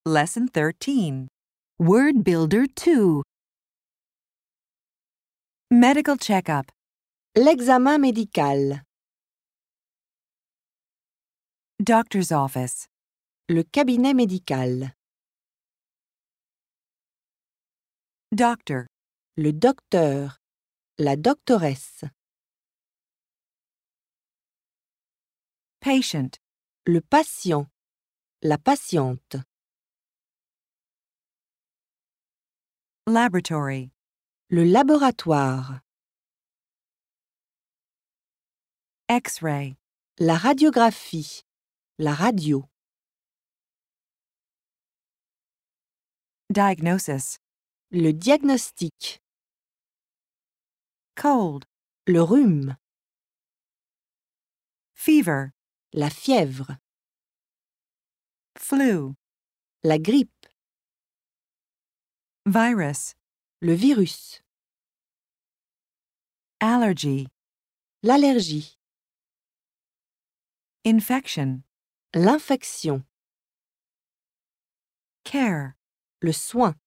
Lesson 13. Word Builder 2. Medical checkup. L'examen médical. Doctor's office. Le cabinet médical. Doctor. Le docteur. La doctoresse. Patient. Le patient. La patiente. Laboratory. Le laboratoire. X-ray. La radiographie. La radio. Diagnosis. Le diagnostic. Cold. Le rhume. Fever. La fièvre. Flu. La grippe. Virus. Le virus. Allergy. L'allergie. Infection. L'infection. Care. Le soin.